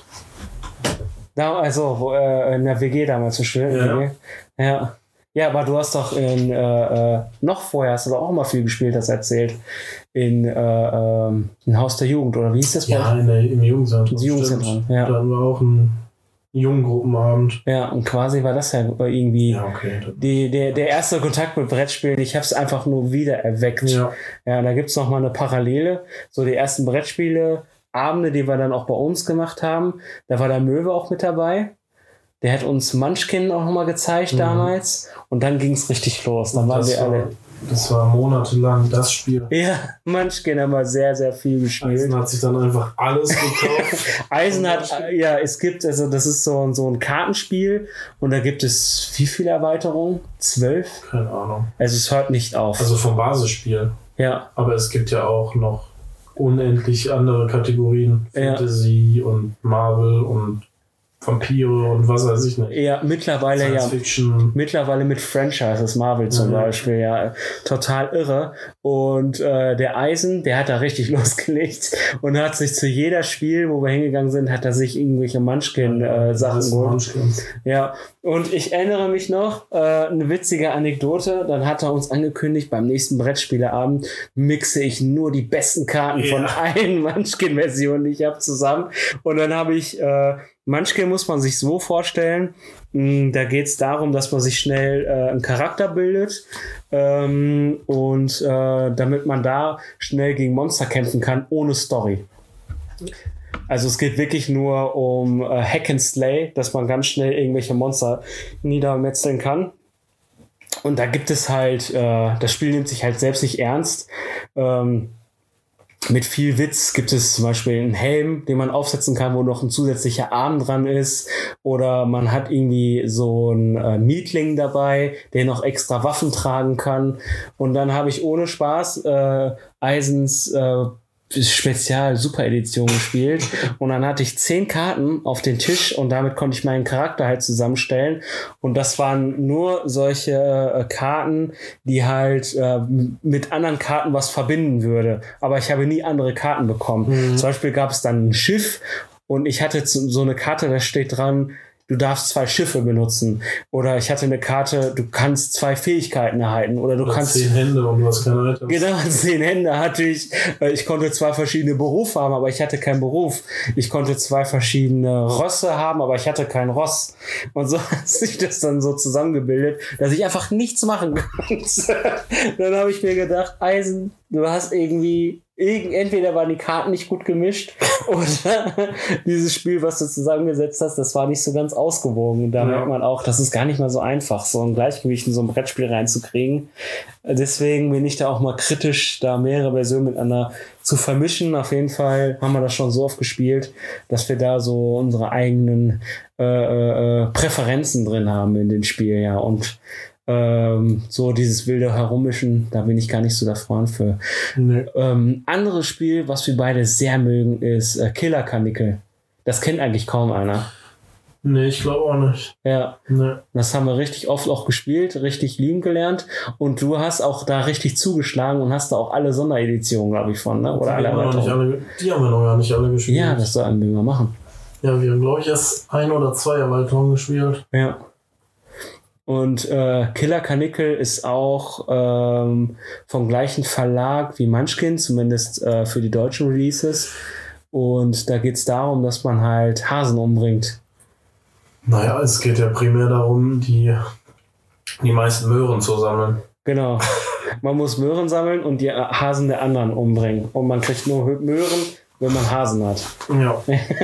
Da, also, wo, äh, in der W G damals zu spielen. Ja. ja. Ja, aber du hast doch in, äh, äh, noch vorher hast du doch auch mal viel gespielt, hast erzählt. In, äh, ähm, in Haus der Jugend, oder wie hieß das? Ja, in der, im Jugendzentrum. Jugendzentrum, ja. Da hatten wir auch einen Jungengruppenabend. Ja, und quasi war das ja irgendwie ja, okay. die, der, der erste Kontakt mit Brettspielen. Ich habe es einfach nur wieder erweckt. Ja, ja, da gibt es nochmal eine Parallele. So die ersten Brettspiele, Abende, die wir dann auch bei uns gemacht haben. Da war der Möwe auch mit dabei. Der hat uns Munchkin auch nochmal gezeigt mhm. damals. Und dann ging es richtig los. Dann waren wir war, alle. Das war monatelang das Spiel. Ja, Munchkin haben wir sehr, sehr viel gespielt. Eisen hat sich dann einfach alles gekauft. Eisen hat, ja, es gibt, also das ist so, so ein Kartenspiel und da gibt es wie viele Erweiterungen? Zwölf? Keine Ahnung. Also es hört nicht auf. Also vom Basisspiel. Ja. Aber es gibt ja auch noch unendlich andere Kategorien. Ja. Fantasy und Marvel und Vampire und was weiß ich nicht. Ja, mittlerweile Science ja. Fiction. Mittlerweile mit Franchises, Marvel zum ja. Beispiel, ja. Total irre. Und äh, der Eisen, der hat da richtig losgelegt und hat sich zu jeder Spiel, wo wir hingegangen sind, hat er sich irgendwelche Munchkin-Sachen äh, geholt. Ja, und ich erinnere mich noch, äh, eine witzige Anekdote, dann hat er uns angekündigt, beim nächsten Brettspieleabend mixe ich nur die besten Karten ja. von allen Munchkin-Versionen, die ich habe, zusammen. Und dann habe ich äh, Munchkin muss man sich so vorstellen, mh, da geht es darum, dass man sich schnell äh, einen Charakter bildet ähm, und äh, damit man da schnell gegen Monster kämpfen kann, ohne Story. Also es geht wirklich nur um äh, Hack and Slay, dass man ganz schnell irgendwelche Monster niedermetzeln kann. Und da gibt es halt, äh, das Spiel nimmt sich halt selbst nicht ernst. Ähm, Mit viel Witz gibt es zum Beispiel einen Helm, den man aufsetzen kann, wo noch ein zusätzlicher Arm dran ist. Oder man hat irgendwie so einen äh, Mietling dabei, der noch extra Waffen tragen kann. Und dann habe ich ohne Spaß äh, Eisens äh, Spezial-Super-Edition gespielt. Und dann hatte ich zehn Karten auf den Tisch und damit konnte ich meinen Charakter halt zusammenstellen. Und das waren nur solche äh, Karten, die halt äh, mit anderen Karten was verbinden würde. Aber ich habe nie andere Karten bekommen. Mhm. Zum Beispiel gab es dann ein Schiff und ich hatte so eine Karte, da steht dran, du darfst zwei Schiffe benutzen. Oder ich hatte eine Karte, du kannst zwei Fähigkeiten erhalten. Oder du oder kannst. Zehn Hände und du hast keine Items. Genau, zehn Hände hatte ich. Ich konnte zwei verschiedene Berufe haben, aber ich hatte keinen Beruf. Ich konnte zwei verschiedene Rosse haben, aber ich hatte kein Ross. Und so hat sich das dann so zusammengebildet, dass ich einfach nichts machen konnte. Dann habe ich mir gedacht, Eisen, du hast irgendwie. Entweder waren die Karten nicht gut gemischt oder dieses Spiel, was du zusammengesetzt hast, das war nicht so ganz ausgewogen. Und da ja. merkt man auch, das ist gar nicht mal so einfach, so ein Gleichgewicht in so ein Brettspiel reinzukriegen. Deswegen bin ich da auch mal kritisch, da mehrere Versionen miteinander zu vermischen. Auf jeden Fall haben wir das schon so oft gespielt, dass wir da so unsere eigenen äh, äh, Präferenzen drin haben in den Spielen. Ja. Und Ähm, so dieses wilde Herummischen, da bin ich gar nicht so der Freund für. Nee. Ähm, anderes Spiel, was wir beide sehr mögen, ist äh, Killer Kanickel. Das kennt eigentlich kaum einer. Nee, ich glaube auch nicht. Ja, nee. Das haben wir richtig oft auch gespielt, richtig lieben gelernt und du hast auch da richtig zugeschlagen und hast da auch alle Sondereditionen, glaube ich, von, ne? Oder alle, haben noch nicht alle. Die haben wir noch gar nicht alle gespielt. Ja, das sollten wir mal machen. Ja, wir haben, glaube ich, erst ein oder zwei Erweiterungen gespielt. Ja. Und äh, Killer Kanickel ist auch ähm, vom gleichen Verlag wie Munchkin, zumindest äh, für die deutschen Releases. Und da geht es darum, dass man halt Hasen umbringt. Naja, es geht ja primär darum, die, die meisten Möhren zu sammeln. Genau. Man muss Möhren sammeln und die Hasen der anderen umbringen. Und man kriegt nur Möhren, wenn man Hasen hat. Ja.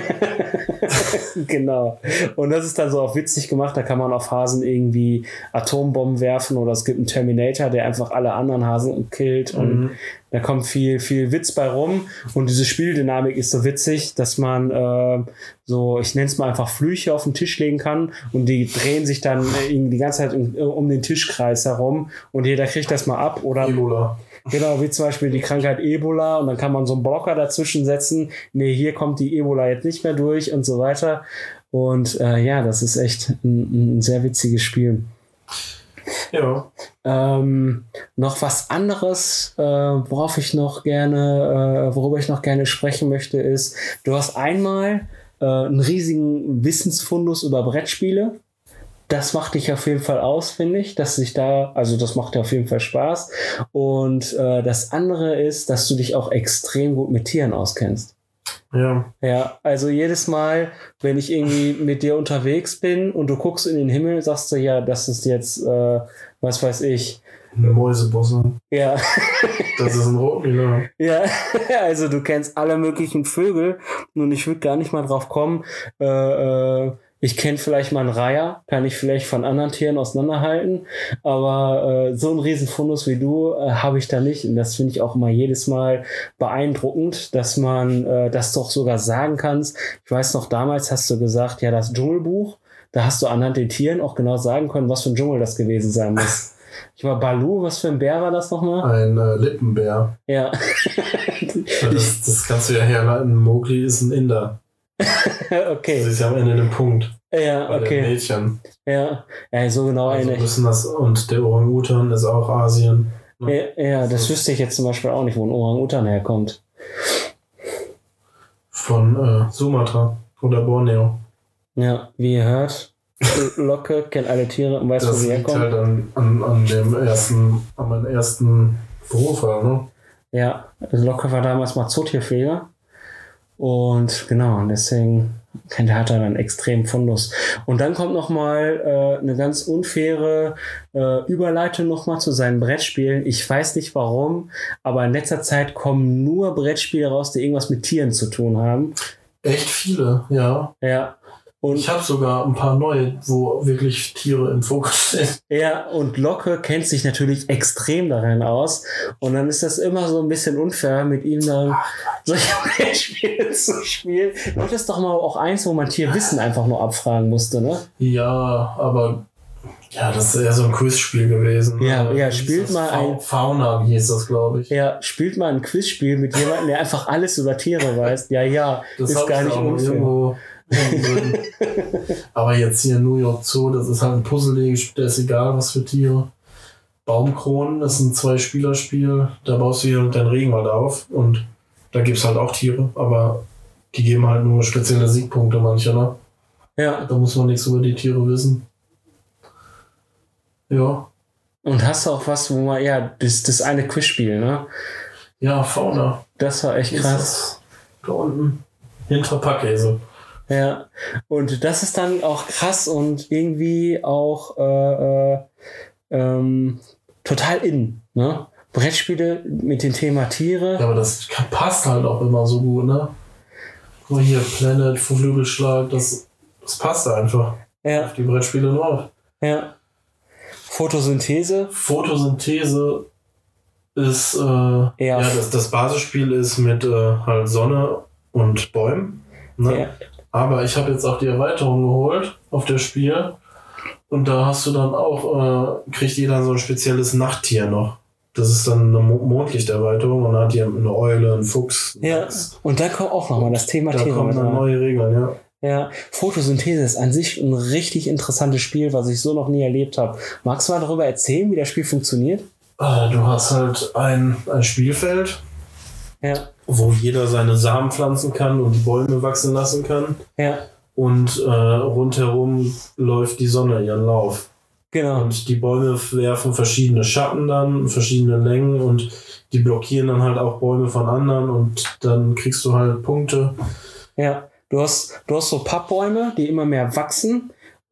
Genau. Und das ist dann so auch witzig gemacht. Da kann man auf Hasen irgendwie Atombomben werfen oder es gibt einen Terminator, der einfach alle anderen Hasen killt. Und mhm. da kommt viel, viel Witz bei rum. Und diese Spieldynamik ist so witzig, dass man äh, so, ich nenne es mal einfach Flüche auf den Tisch legen kann und die drehen sich dann irgendwie die ganze Zeit um, um den Tischkreis herum und jeder kriegt das mal ab. Oder Ebola. Genau, wie zum Beispiel die Krankheit Ebola und dann kann man so einen Blocker dazwischen setzen. Nee, hier kommt die Ebola jetzt nicht mehr durch und so weiter. Und äh, ja, das ist echt ein, ein sehr witziges Spiel. Ja. Ähm, noch was anderes, äh, worauf ich noch gerne, äh, worüber ich noch gerne sprechen möchte, ist, du hast einmal äh, einen riesigen Wissensfundus über Brettspiele. Das macht dich auf jeden Fall aus, finde ich, dass sich da, also das macht dir auf jeden Fall Spaß. Und äh, das andere ist, dass du dich auch extrem gut mit Tieren auskennst. Ja. Ja, also jedes Mal, wenn ich irgendwie mit dir unterwegs bin und du guckst in den Himmel, sagst du, ja, das ist jetzt, äh, was weiß ich. Eine Mäusebosse. Ja. Das ist ein Rotmüller. Ja, also du kennst alle möglichen Vögel und ich würde gar nicht mal drauf kommen, äh, äh, ich kenne vielleicht mal einen Reiher, kann ich vielleicht von anderen Tieren auseinanderhalten, aber äh, so einen riesen Fundus wie du äh, habe ich da nicht und das finde ich auch immer jedes Mal beeindruckend, dass man äh, das doch sogar sagen kannst. Ich weiß noch, damals hast du gesagt, ja, das Dschungelbuch, da hast du anhand den Tieren auch genau sagen können, was für ein Dschungel das gewesen sein muss. Ich war Balu, was für ein Bär war das nochmal? Ein äh, Lippenbär. Ja. das, das kannst du ja herleiten, Mowgli ist ein Inder. Okay. Das ist ja am Ende ein Punkt. Ja, bei okay. den Mädchen. Ja, ja, so genau also eine. Müssen das, und der Orang-Utan ist auch Asien. Ja, ja, das wüsste ich jetzt zum Beispiel auch nicht, wo ein Orang-Utan herkommt. Von äh, Sumatra oder Borneo. Ja, wie ihr hört, Locke kennt alle Tiere und weiß, das wo sie liegt herkommen. halt an, an, an dem ersten, an meinem ersten Beruf, ne? Ja, Locke war damals mal Zootierpfleger. Und genau, und deswegen der hat er dann extrem Fundus. Und dann kommt nochmal äh, eine ganz unfaire äh, Überleitung nochmal zu seinen Brettspielen. Ich weiß nicht warum, aber in letzter Zeit kommen nur Brettspiele raus, die irgendwas mit Tieren zu tun haben. Echt viele, ja. Ja. Und ich habe sogar ein paar neue, wo wirklich Tiere im Fokus stehen. Ja, und Locke kennt sich natürlich extrem darin aus. Und dann ist das immer so ein bisschen unfair, mit ihm dann solche Spiele zu spielen. Das ist doch mal auch eins, wo man Tierwissen einfach nur abfragen musste, ne? Ja, aber ja, das ist eher so ein Quizspiel gewesen. Ja, äh, ja, spielt mal Fa- ein... Fauna, wie hieß das, glaube ich. Ja, spielt mal ein Quizspiel mit jemandem, der einfach alles über Tiere weiß. Ja, ja, das ist gar nicht unfair. Aber jetzt hier New York Zoo, das ist halt ein Puzzle, da ist egal, was für Tiere. Baumkronen, das ist ein Zwei-Spieler-Spiel, da baust du hier deinen Regenwald auf und da gibt es halt auch Tiere, aber die geben halt nur spezielle Siegpunkte manche, ne? Ja. Da muss man nichts über die Tiere wissen. Ja. Und hast du auch was, wo man, ja, das, das eine Quizspiel, ne? Ja, Fauna. Das war echt krass. Da unten. Hinter Packkäse. Ja, und das ist dann auch krass und irgendwie auch äh, äh, ähm, total in, ne? Brettspiele mit dem Thema Tiere. Ja, aber das passt halt auch immer so gut, ne? Guck mal hier, Planet, Flügelschlag, das, das passt einfach. Ja. Auf die Brettspiele drauf. Ja. Photosynthese. Photosynthese ist, äh, ja, ja das, das Basisspiel ist mit äh, halt Sonne und Bäumen, ne? Ja. Aber ich habe jetzt auch die Erweiterung geholt auf das Spiel und da hast du dann auch, äh, kriegt jeder so ein spezielles Nachttier noch. Das ist dann eine Mo- Mondlichterweiterung und dann hat die eine Eule, einen Fuchs. Ja, Max. Und da kommt auch nochmal das Thema da Tiere. Da kommen dann neue Regeln, ja. Ja, Photosynthese ist an sich ein richtig interessantes Spiel, was ich so noch nie erlebt habe. Magst du mal darüber erzählen, wie das Spiel funktioniert? Äh, du hast halt ein, ein Spielfeld. Ja. Wo jeder seine Samen pflanzen kann und die Bäume wachsen lassen kann. Ja. Und äh, rundherum läuft die Sonne ihren Lauf. Genau. Und die Bäume werfen verschiedene Schatten dann, verschiedene Längen und die blockieren dann halt auch Bäume von anderen und dann kriegst du halt Punkte. Ja, du hast, du hast so Pappbäume, die immer mehr wachsen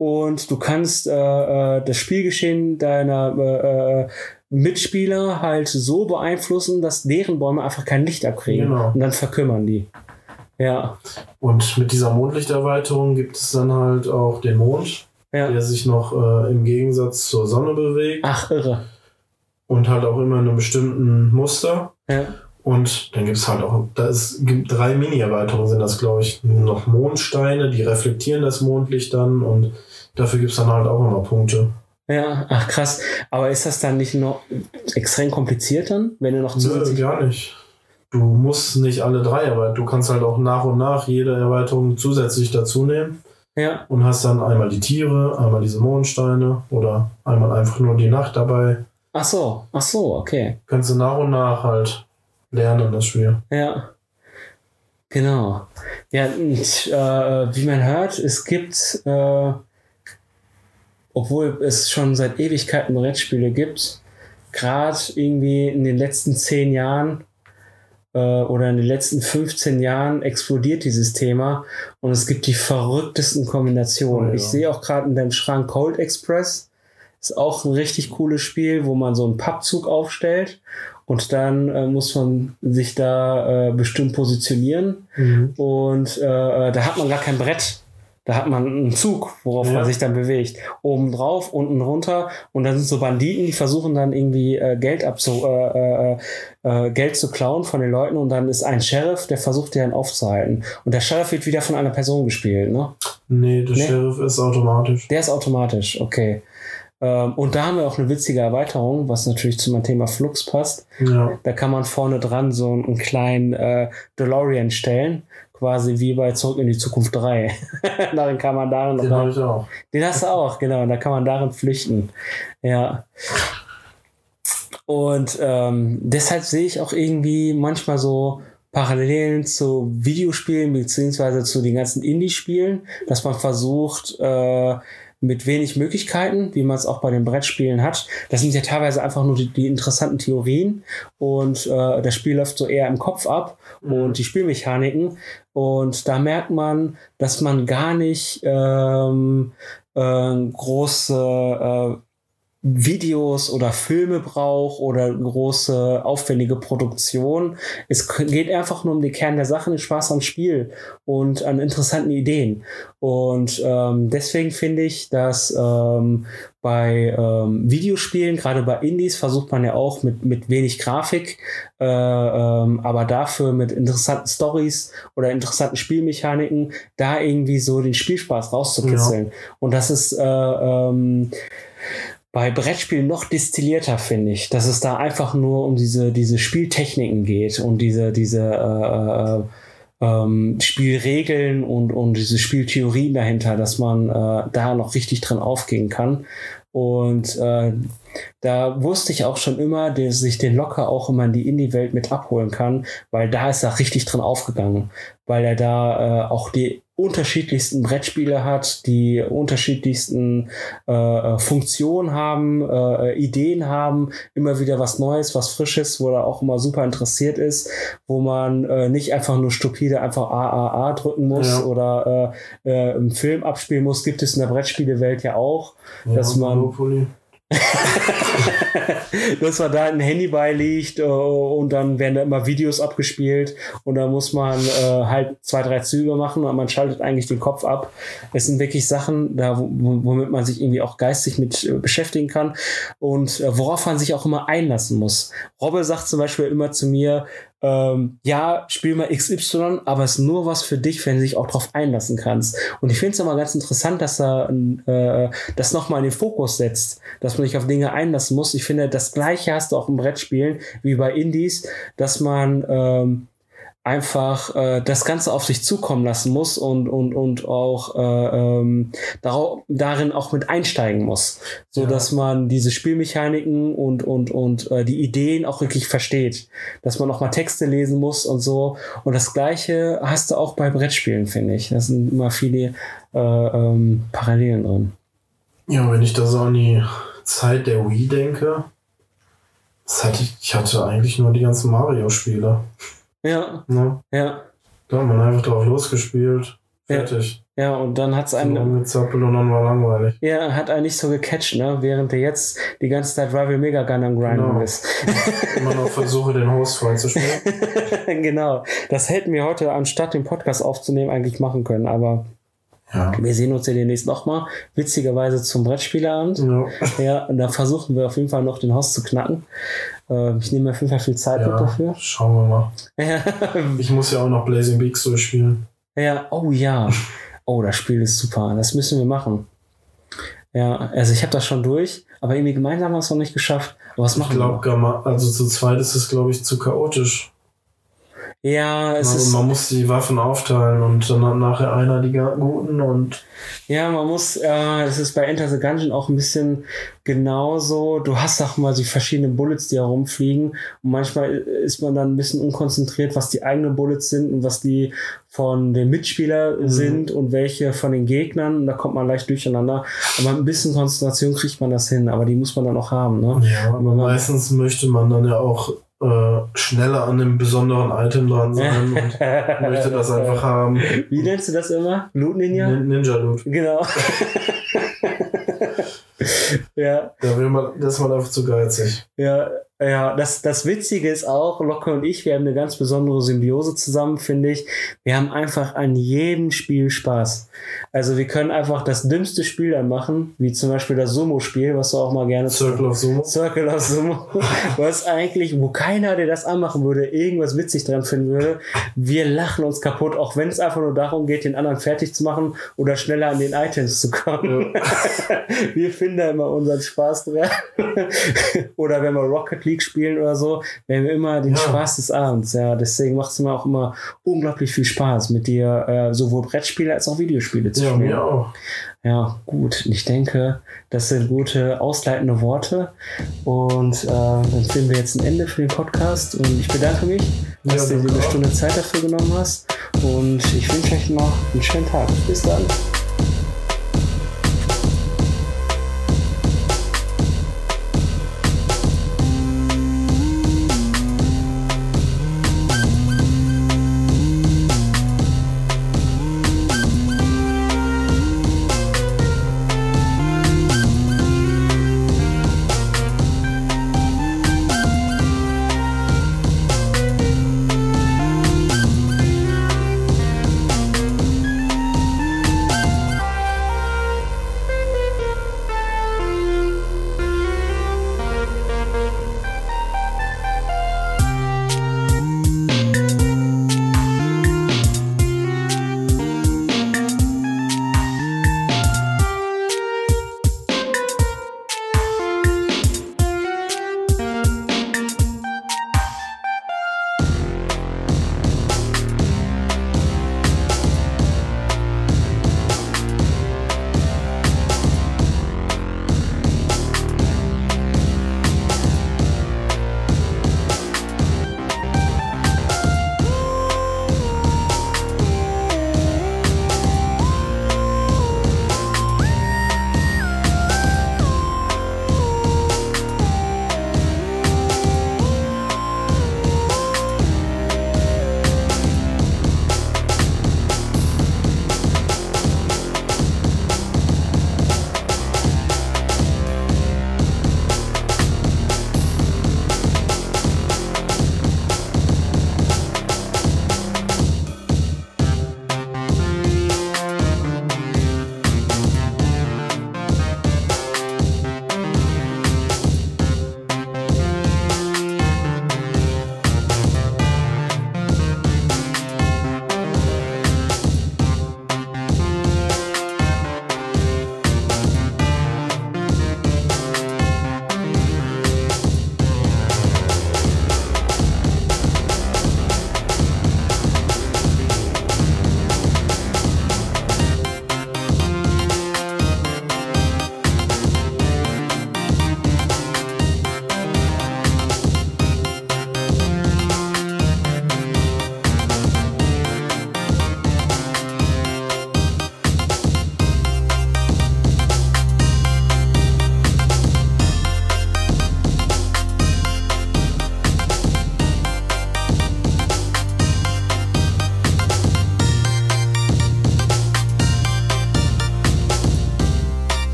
und du kannst äh, äh, das Spielgeschehen deiner äh, Mitspieler halt so beeinflussen, dass deren Bäume einfach kein Licht abkriegen. Genau. Und dann verkümmern die. Ja. Und mit dieser Mondlichterweiterung gibt es dann halt auch den Mond, ja. der sich noch äh, im Gegensatz zur Sonne bewegt. Ach, irre. Und halt auch immer in einem bestimmten Muster. Ja. Und dann gibt es halt auch, da es gibt drei Mini-Erweiterungen, sind das, glaube ich, noch Mondsteine, die reflektieren das Mondlicht dann und dafür gibt es dann halt auch immer Punkte. Ja, ach krass. Aber ist das dann nicht noch extrem kompliziert dann, wenn du noch zusätzlich... Nö, gar nicht. Du musst nicht alle drei erweitern. Du kannst halt auch nach und nach jede Erweiterung zusätzlich dazu nehmen. Ja. Und hast dann einmal die Tiere, einmal diese Mondsteine oder einmal einfach nur die Nacht dabei. Ach so, ach so, okay. Kannst du nach und nach halt lernen, das Spiel. Ja. Genau. Ja, und, äh, wie man hört, es gibt... Äh, obwohl es schon seit Ewigkeiten Brettspiele gibt, gerade irgendwie in den letzten zehn Jahren äh, oder in den letzten fünfzehn Jahren explodiert dieses Thema und es gibt die verrücktesten Kombinationen. Oh, ja. Ich sehe auch gerade in deinem Schrank Cold Express, ist auch ein richtig cooles Spiel, wo man so einen Pappzug aufstellt und dann äh, muss man sich da äh, bestimmt positionieren mhm. und äh, da hat man gar kein Brett. Da hat man einen Zug, worauf ja. man sich dann bewegt. Oben drauf, unten runter. Und dann sind so Banditen, die versuchen dann irgendwie äh, Geld abzu, äh, äh, äh, Geld zu klauen von den Leuten. Und dann ist ein Sheriff, der versucht, die dann aufzuhalten. Und der Sheriff wird wieder von einer Person gespielt, ne? Nee, der nee? Sheriff ist automatisch. Der ist automatisch, okay. Ähm, und da haben wir auch eine witzige Erweiterung, was natürlich zu meinem Thema Flux passt. Ja. Da kann man vorne dran so einen kleinen äh, DeLorean stellen. Quasi wie bei Zurück in die Zukunft drei. darin kann man darin Den habe ich auch. Den hast du auch, genau. Und da kann man darin flüchten. Ja. Und ähm, deshalb sehe ich auch irgendwie manchmal so Parallelen zu Videospielen beziehungsweise zu den ganzen Indie-Spielen, dass man versucht, äh, mit wenig Möglichkeiten, wie man es auch bei den Brettspielen hat. Das sind ja teilweise einfach nur die, die interessanten Theorien und äh, das Spiel läuft so eher im Kopf ab mhm. und die Spielmechaniken. Und da merkt man, dass man gar nicht ähm, äh, große äh, Videos oder Filme braucht oder große aufwendige Produktion. Es geht einfach nur um den Kern der Sache, den Spaß am Spiel und an interessanten Ideen. Und ähm, deswegen finde ich, dass ähm, bei ähm, Videospielen, gerade bei Indies, versucht man ja auch mit, mit wenig Grafik, äh, ähm, aber dafür mit interessanten Stories oder interessanten Spielmechaniken, da irgendwie so den Spielspaß rauszukitzeln. Ja. Und das ist äh, ähm, bei Brettspielen noch destillierter, finde ich, dass es da einfach nur um diese, diese Spieltechniken geht und diese, diese äh, äh, ähm, Spielregeln und, und diese Spieltheorien dahinter, dass man äh, da noch richtig drin aufgehen kann. Und äh, da wusste ich auch schon immer, dass ich den locker auch immer in die Indie-Welt mit abholen kann, weil da ist er richtig drin aufgegangen, weil er da äh, auch die unterschiedlichsten Brettspiele hat, die unterschiedlichsten äh, Funktionen haben, äh, Ideen haben, immer wieder was Neues, was Frisches, wo er auch immer super interessiert ist, wo man äh, nicht einfach nur stupide einfach A, A, A drücken muss ja. oder äh, äh, einen Film abspielen muss, gibt es in der Brettspielewelt ja auch, ja, dass man Monopoly. dass man da ein Handy beiliegt uh, und dann werden da immer Videos abgespielt und da muss man uh, halt zwei, drei Züge machen und man schaltet eigentlich den Kopf ab. Es sind wirklich Sachen, da, womit man sich irgendwie auch geistig mit uh, beschäftigen kann und uh, worauf man sich auch immer einlassen muss. Robbe sagt zum Beispiel immer zu mir, Ähm, ja, spiel mal X Y, aber es ist nur was für dich, wenn du dich auch drauf einlassen kannst. Und ich finde es immer ganz interessant, dass er äh, das nochmal in den Fokus setzt, dass man sich auf Dinge einlassen muss. Ich finde, das Gleiche hast du auch im Brettspielen, wie bei Indies, dass man ähm, einfach äh, das Ganze auf sich zukommen lassen muss und und und auch äh, ähm, darauf, darin auch mit einsteigen muss, so ja. dass man diese Spielmechaniken und und und äh, die Ideen auch wirklich versteht, dass man auch mal Texte lesen muss und so. Und das Gleiche hast du auch bei Brettspielen, finde ich. Da sind immer viele äh, ähm, Parallelen drin. Ja, wenn ich da so an die Zeit der Wii denke, das hatte ich, ich hatte eigentlich nur die ganzen Mario-Spiele. Ja, ja, ja. Da hat man einfach drauf losgespielt. Fertig. Ja, ja, und dann hat es einen. Rumgezappelt und dann war langweilig. Ja, hat einen nicht so gecatcht, ne? Während er jetzt die ganze Zeit Rival Mega Gun am Grinden genau. ist. Immer noch versuche, den Host freizuspielen. Genau. Das hätten wir heute, anstatt den Podcast aufzunehmen, eigentlich machen können, aber. Ja. Wir sehen uns ja demnächst nochmal, witzigerweise zum Brettspielabend. Ja. Ja, und da versuchen wir auf jeden Fall noch den Host zu knacken. Äh, ich nehme auf jeden Fall viel Zeit ja, dafür. Schauen wir mal. Ja. Ich muss ja auch noch Blazing Beaks durchspielen. Ja, oh ja. Oh, das Spiel ist super. Das müssen wir machen. Ja, also ich habe das schon durch, aber irgendwie gemeinsam haben wir es noch nicht geschafft. Aber was machen ich glaube, wir? Also zu zweit ist es, glaube ich, zu chaotisch. Ja, es man, ist. Man muss die Waffen aufteilen und dann hat nachher einer die guten und. Ja, man muss, äh, es ist bei Enter the Gungeon auch ein bisschen genauso. Du hast auch mal die verschiedenen Bullets, die herumfliegen. Und manchmal ist man dann ein bisschen unkonzentriert, was die eigenen Bullets sind und was die von den Mitspielern mhm. sind und welche von den Gegnern. Und da kommt man leicht durcheinander. Aber ein bisschen Konzentration kriegt man das hin, aber die muss man dann auch haben, ne? Ja, aber man, meistens möchte man dann ja auch Äh, schneller an einem besonderen Item dran sein und möchte das einfach haben. Wie nennst du das immer? Loot Ninja? Nin- Ninja Loot. Genau. Ja. Da will man, das ist man einfach zu geizig. Ja, ja, das, das Witzige ist auch, Locke und ich, wir haben eine ganz besondere Symbiose zusammen, finde ich. Wir haben einfach an jedem Spiel Spaß. Also wir können einfach das dümmste Spiel dann machen, wie zum Beispiel das Sumo-Spiel, was du auch mal gerne... Circle of Sumo. Circle of Sumo. Was eigentlich, wo keiner, der das anmachen würde, irgendwas witzig dran finden würde. Wir lachen uns kaputt, auch wenn es einfach nur darum geht, den anderen fertig zu machen oder schneller an den Items zu kommen. Ja. Wir finden da immer unseren Spaß dran. Oder wenn wir Rocket League spielen oder so, wir haben immer den ja. Spaß des Abends. Ja, deswegen macht es mir auch immer unglaublich viel Spaß, mit dir äh, sowohl Brettspiele als auch Videospiele zu ja, spielen. Ja, mir auch. Ja, gut. Ich denke, das sind gute, ausleitende Worte. Und äh, dann finden wir jetzt ein Ende für den Podcast. Und ich bedanke mich, dass ja, du dir eine Stunde Zeit dafür genommen hast. Und ich wünsche euch noch einen schönen Tag. Bis dann.